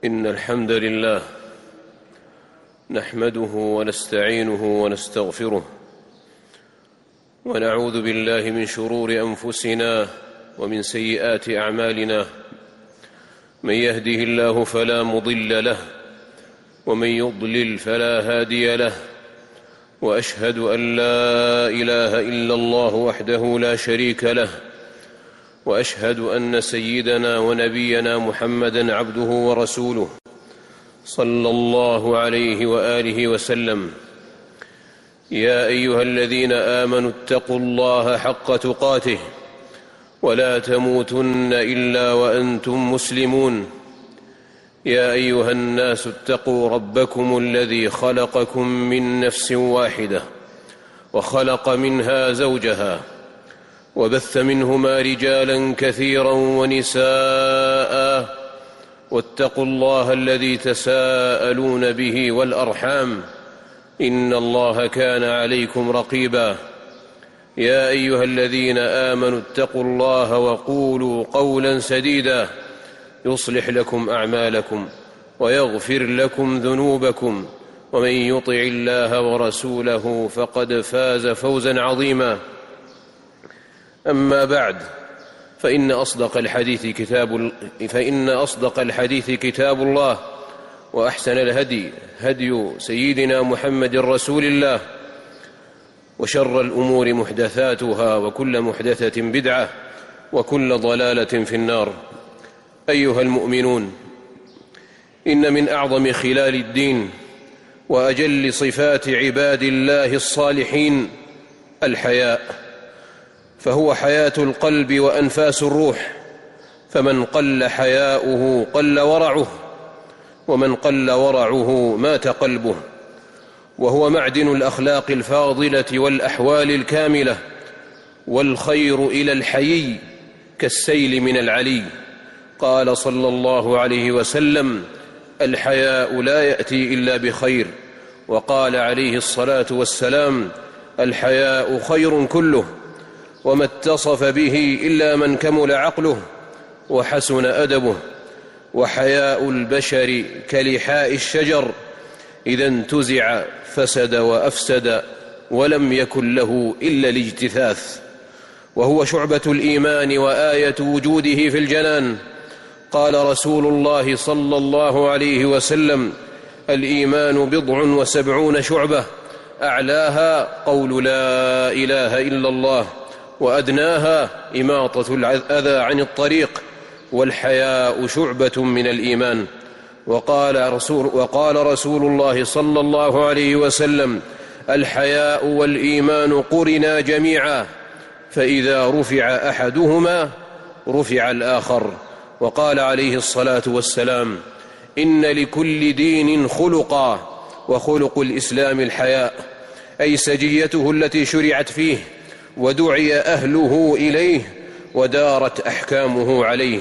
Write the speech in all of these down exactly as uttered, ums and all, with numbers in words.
إن الحمد لله نحمده ونستعينه ونستغفره ونعوذ بالله من شرور أنفسنا ومن سيئات أعمالنا. من يهده الله فلا مضل له ومن يضلل فلا هادي له، وأشهد أن لا إله إلا الله وحده لا شريك له، وأشهد أن سيدنا ونبينا محمدًا عبده ورسوله صلى الله عليه وآله وسلم. يا أيها الذين آمنوا اتقوا الله حق تقاته ولا تموتن إلا وأنتم مسلمون. يا أيها الناس اتقوا ربكم الذي خلقكم من نفس واحدة وخلق منها زوجها وبث منهما رجالا كثيرا ونساء، واتقوا الله الذي تساءلون به والأرحام إن الله كان عليكم رقيبا. يا أيها الذين آمنوا اتقوا الله وقولوا قولا سديدا يصلح لكم أعمالكم ويغفر لكم ذنوبكم، ومن يطع الله ورسوله فقد فاز فوزا عظيما. أما بعد، فإن أصدق الحديث كتاب فإن أصدق الحديث كتاب الله، وأحسن الهدي هدي سيدنا محمد رسول الله، وشر الأمور محدثاتها، وكل محدثة بدعة، وكل ضلالة في النار. أيها المؤمنون، إن من أعظم خلال الدين وأجل صفات عباد الله الصالحين الحياء، فهو حياة القلب وأنفاس الروح، فمن قل حياؤه قل ورعه، ومن قل ورعه مات قلبه. وهو معدن الأخلاق الفاضلة والأحوال الكاملة، والخير إلى الحيي كالسيل من العلي. قال صلى الله عليه وسلم: الحياء لا يأتي إلا بخير. وقال عليه الصلاة والسلام: الحياء خير كله، وما اتصف به إلا من كمل عقله وحسن أدبه. وحياء البشر كلحاء الشجر، إذا انتزع فسد وأفسد، ولم يكن له إلا الاجتثاث. وهو شعبة الإيمان وآية وجوده في الجنان. قال رسول الله صلى الله عليه وسلم: الإيمان بضع وسبعون شعبة، أعلاها قول لا إله إلا الله، وأدناها إماطة الأذى عن الطريق، والحياء شعبة من الإيمان. وقال رسول, وقال رسول الله صلى الله عليه وسلم: الحياء والإيمان قرنا جميعا، فإذا رفع أحدهما رفع الآخر. وقال عليه الصلاة والسلام: إن لكل دين خلقا، وخلق الإسلام الحياء، أي سجيته التي شرعت فيه ودعي أهله إليه ودارت أحكامه عليه.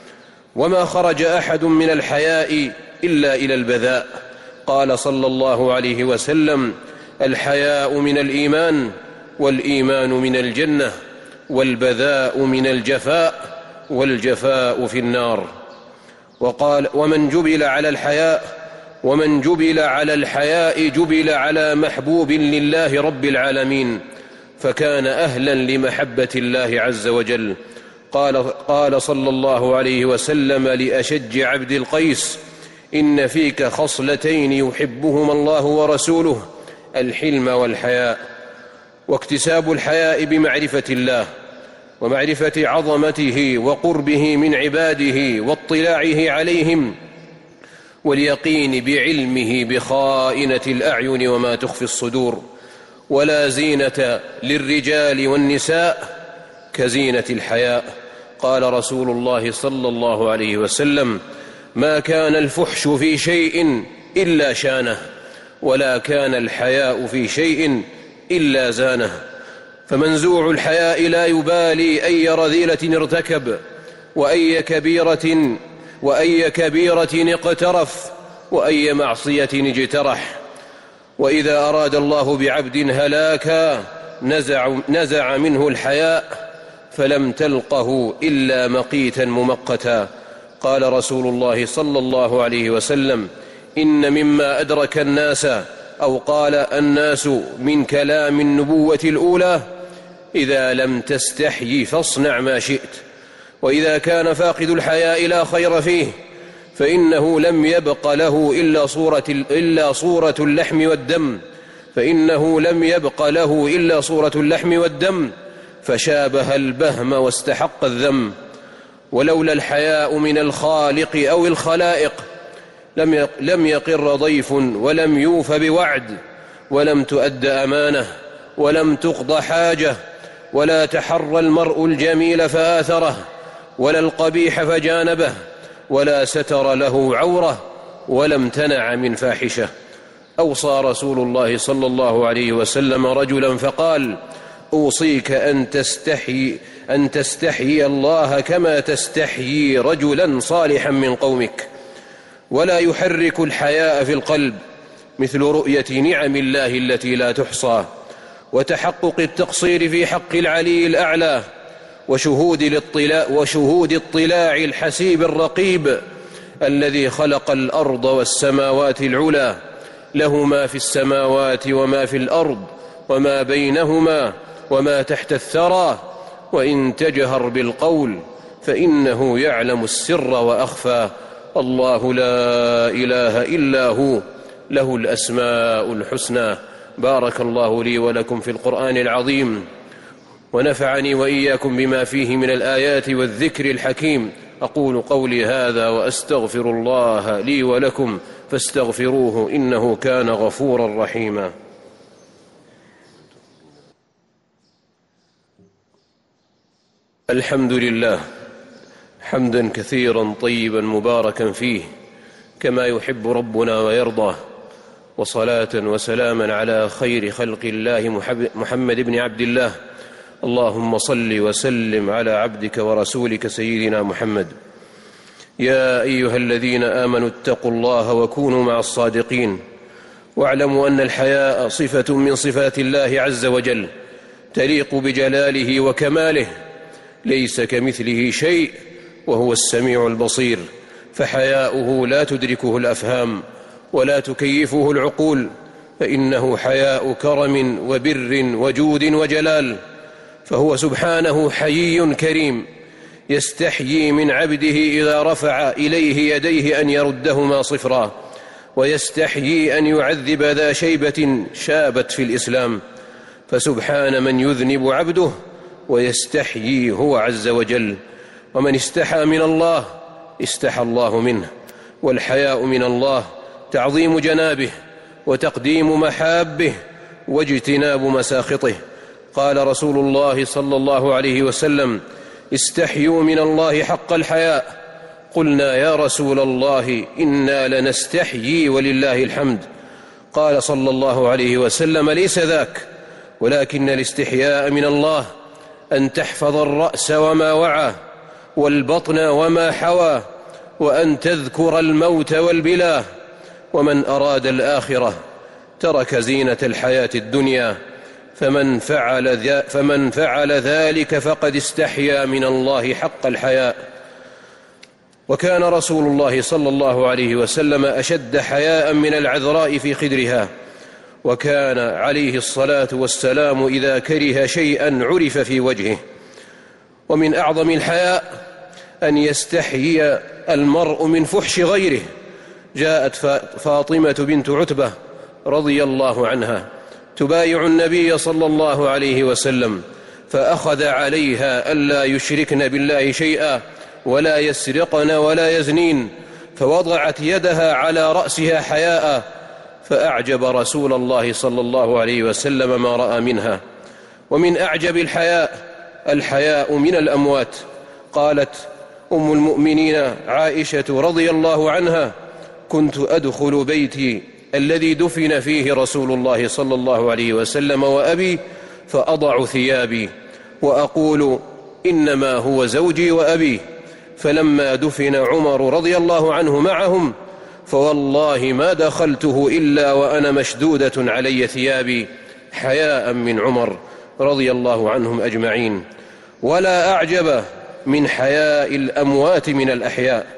وما خرج أحد من الحياء إلا إلى البذاء. قال صلى الله عليه وسلم: الحياء من الإيمان، والإيمان من الجنة، والبذاء من الجفاء، والجفاء في النار. وقال: ومن جبل على الحياء ومن جبل على الحياء جبل على محبوب لله رب العالمين، فكان أهلا لمحبة الله عز وجل. قال, قال صلى الله عليه وسلم لأشج عبد القيس: إن فيك خصلتين يحبهما الله ورسوله، الحلم والحياء. واكتساب الحياء بمعرفة الله ومعرفة عظمته وقربه من عباده واطلاعه عليهم، واليقين بعلمه بخائنة الأعين وما تخفي الصدور. ولا زينة للرجال والنساء كزينة الحياء. قال رسول الله صلى الله عليه وسلم: ما كان الفحش في شيء إلا شانه، ولا كان الحياء في شيء إلا زانه. فمنزوع الحياء لا يبالي أي رذيلة ارتكب، وأي كبيرة وأي كبيرة اقترف، وأي معصية اجترح. وإذا أراد الله بعبد هلاكا نزع, نزع منه الحياء، فلم تلقه إلا مقيتا ممقتا. قال رسول الله صلى الله عليه وسلم: إن مما أدرك الناس، أو قال الناس، من كلام النبوة الأولى: إذا لم تستحي فاصنع ما شئت. وإذا كان فاقد الحياء لا خير فيه، فإنه لم يبق له إلا صورة, إلا صورة اللحم والدم فإنه لم يبق له إلا صورة اللحم والدم فشابه البهم واستحق الذم. ولولا الحياء من الخالق أو الخلائق لم يقر ضيف، ولم يوف بوعد، ولم تؤد أمانة، ولم تقض حاجة، ولا تحرى المرء الجميل فآثره، ولا القبيح فجانبه، ولا ستر له عورة، ولا امتنع من فاحشة. أوصى رسول الله صلى الله عليه وسلم رجلا فقال: أوصيك أن تستحي, أن تستحيي الله كما تستحيي رجلا صالحا من قومك. ولا يحرك الحياء في القلب مثل رؤية نعم الله التي لا تحصى، وتحقق التقصير في حق العلي الأعلى، وشهود الاطلاع, وشهود اطلاع الحسيب الرقيب الذي خلق الأرض والسماوات العلى، له ما في السماوات وما في الأرض وما بينهما وما تحت الثرى. وإن تجهر بالقول فإنه يعلم السر وأخفى. الله لا إله إلا هو، له الأسماء الحسنى. بارك الله لي ولكم في القرآن العظيم، ونفعني وإياكم بما فيه من الآيات والذكر الحكيم. أقول قولي هذا وأستغفر الله لي ولكم فاستغفروه إنه كان غفورا رحيما. الحمد لله حمدا كثيرا طيبا مباركا فيه كما يحب ربنا ويرضى، وصلاة وسلاما على خير خلق الله محمد بن عبد الله. اللهم صل وسلم على عبدك ورسولك سيدنا محمد. يا أيها الذين آمنوا اتقوا الله وكونوا مع الصادقين، واعلموا أن الحياء صفة من صفات الله عز وجل تليق بجلاله وكماله، ليس كمثله شيء وهو السميع البصير، فحياؤه لا تدركه الأفهام ولا تكيفه العقول، فإنه حياء كرم وبر وجود وجلال. فهو سبحانه حيي كريم، يستحيي من عبده إذا رفع إليه يديه أن يردهما صفرا، ويستحيي أن يعذب ذا شيبة شابت في الإسلام. فسبحان من يذنب عبده ويستحيي هو عز وجل. ومن استحى من الله استحى الله منه. والحياء من الله تعظيم جنابه وتقديم محابه واجتناب مساخطه. قال رسول الله صلى الله عليه وسلم: استحيوا من الله حق الحياء. قلنا يا رسول الله إنا لنستحيي ولله الحمد. قال صلى الله عليه وسلم: ليس ذاك، ولكن الاستحياء من الله أن تحفظ الرأس وما وعى، والبطن وما حوى، وأن تذكر الموت والبلى. ومن أراد الآخرة ترك زينة الحياة الدنيا، فمن فعل, فمن فعل ذلك فقد استحيا من الله حق الحياء. وكان رسول الله صلى الله عليه وسلم أشد حياء من العذراء في خدرها، وكان عليه الصلاة والسلام إذا كره شيئا عرف في وجهه. ومن أعظم الحياء أن يستحيي المرء من فحش غيره. جاءت فاطمة بنت عتبة رضي الله عنها تبايع النبي صلى الله عليه وسلم، فأخذ عليها ألا يشركن بالله شيئا ولا يسرقن ولا يزنين، فوضعت يدها على رأسها حياء، فأعجب رسول الله صلى الله عليه وسلم ما رأى منها. ومن أعجب الحياء الحياء من الأموات. قالت أم المؤمنين عائشة رضي الله عنها: كنت أدخل بيتي الذي دفن فيه رسول الله صلى الله عليه وسلم وأبي، فأضع ثيابي وأقول إنما هو زوجي وأبي، فلما دفن عمر رضي الله عنه معهم فوالله ما دخلته إلا وأنا مشدودة علي ثيابي، حياء من عمر رضي الله عنهم أجمعين. ولا أعجب من حياء الأموات من الأحياء.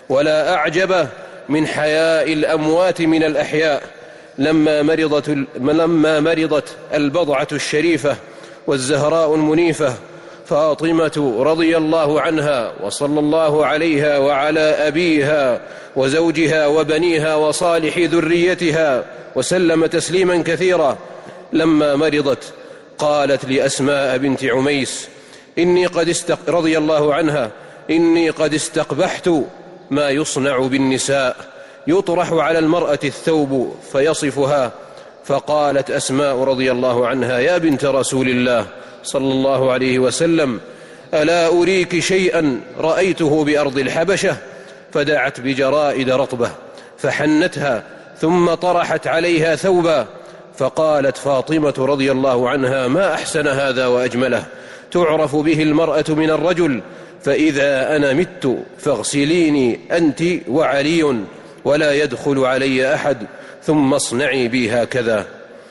ولا أعجب من حياء الأموات من الأحياء. لما مرضت, لما مرضت البضعة الشريفة والزهراء المنيفة فاطمة رضي الله عنها وصلى الله عليها وعلى أبيها وزوجها وبنيها وصالح ذريتها وسلم تسليما كثيرا، لما مرضت قالت لأسماء بنت عميس إني قد استق... رضي الله عنها إني قد استقبحت ما يصنع بالنساء، يطرح على المرأة الثوب فيصفها. فقالت أسماء رضي الله عنها يا بنت رسول الله صلى الله عليه وسلم ألا أريك شيئا رأيته بأرض الحبشة؟ فدعت بجرائد رطبة فحنتها ثم طرحت عليها ثوبا. فقالت فاطمة رضي الله عنها ما أحسن هذا وأجمله، تعرف به المرأة من الرجل، فإذا أنا مت فاغسليني أنت وعلي ولا يدخل علي أحد، ثم اصنعي بي هكذا.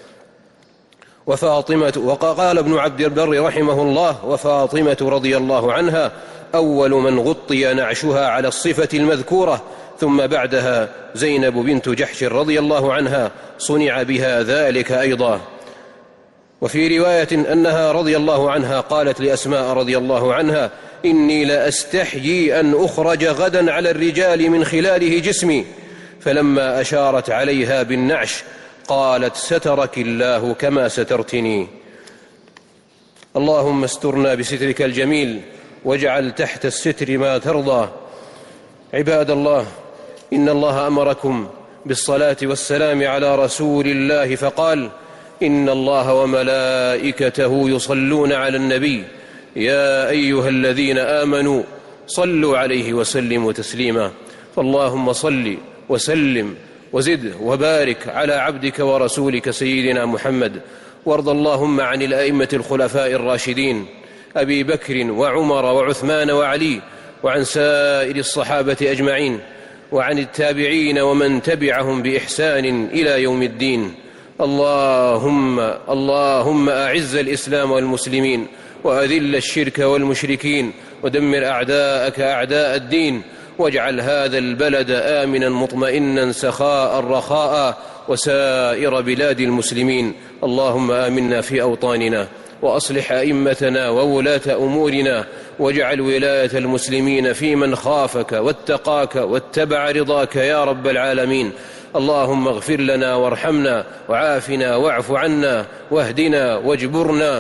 وفاطمة وقال ابن عبد البر رحمه الله وفاطمة رضي الله عنها أول من غطي نعشها على الصفة المذكورة، ثم بعدها زينب بنت جحش رضي الله عنها صنع بها ذلك أيضا. وفي رواية أنها رضي الله عنها قالت لأسماء رضي الله عنها إني لأستحيي أن أخرج غدا على الرجال من خلاله جسمي، فلما أشارت عليها بالنعش قالت سترك الله كما سترتني. اللهم استرنا بسترك الجميل واجعل تحت الستر ما ترضى. عباد الله، إن الله أمركم بالصلاة والسلام على رسول الله فقال إن الله وملائكته يصلون على النبي يا أيها الذين آمنوا صلوا عليه وسلموا تسليما. فاللهم صل وسلم وزد وبارك على عبدك ورسولك سيدنا محمد، وارض اللهم عن الأئمة الخلفاء الراشدين أبي بكر وعمر وعثمان وعلي، وعن سائر الصحابة أجمعين، وعن التابعين ومن تبعهم بإحسان إلى يوم الدين. اللهم اللهم أعز الإسلام والمسلمين وأذل الشرك والمشركين ودمر أعداءك أعداء الدين، واجعل هذا البلد آمنا مطمئنا سخاء رخاء وسائر بلاد المسلمين. اللهم آمنا في أوطاننا وأصلح أئمتنا وولاة أمورنا، واجعل ولاية المسلمين في من خافك واتقاك واتبع رضاك يا رب العالمين. اللهم اغفر لنا وارحمنا وعافنا واعف عنا واهدنا واجبرنا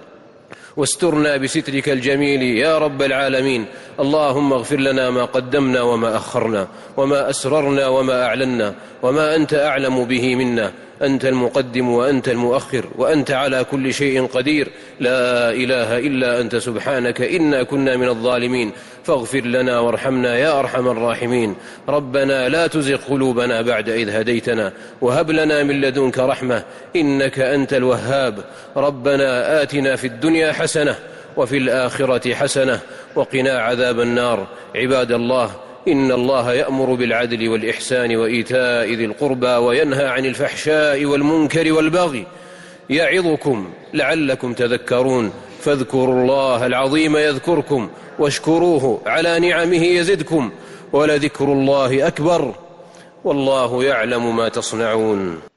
واسترنا بسترك الجميل يا رب العالمين. اللهم اغفر لنا ما قدمنا وما أخرنا وما أسررنا وما أعلنا وما أنت أعلم به منا، أنت المقدم وأنت المؤخر وأنت على كل شيء قدير، لا إله إلا أنت سبحانك إنا كنا من الظالمين، فاغفر لنا وارحمنا يا أرحم الراحمين. ربنا لا تزغ قلوبنا بعد إذ هديتنا وهب لنا من لدنك رحمة إنك أنت الوهاب. ربنا آتنا في الدنيا حسنة وفي الآخرة حسنة وقنا عذاب النار. عباد الله، إن الله يأمر بالعدل والإحسان وإيتاء ذي القربى وينهى عن الفحشاء والمنكر والبغي، يعظكم لعلكم تذكرون. فاذكروا الله العظيم يذكركم واشكروه على نعمه يزدكم، ولذكر الله أكبر والله يعلم ما تصنعون.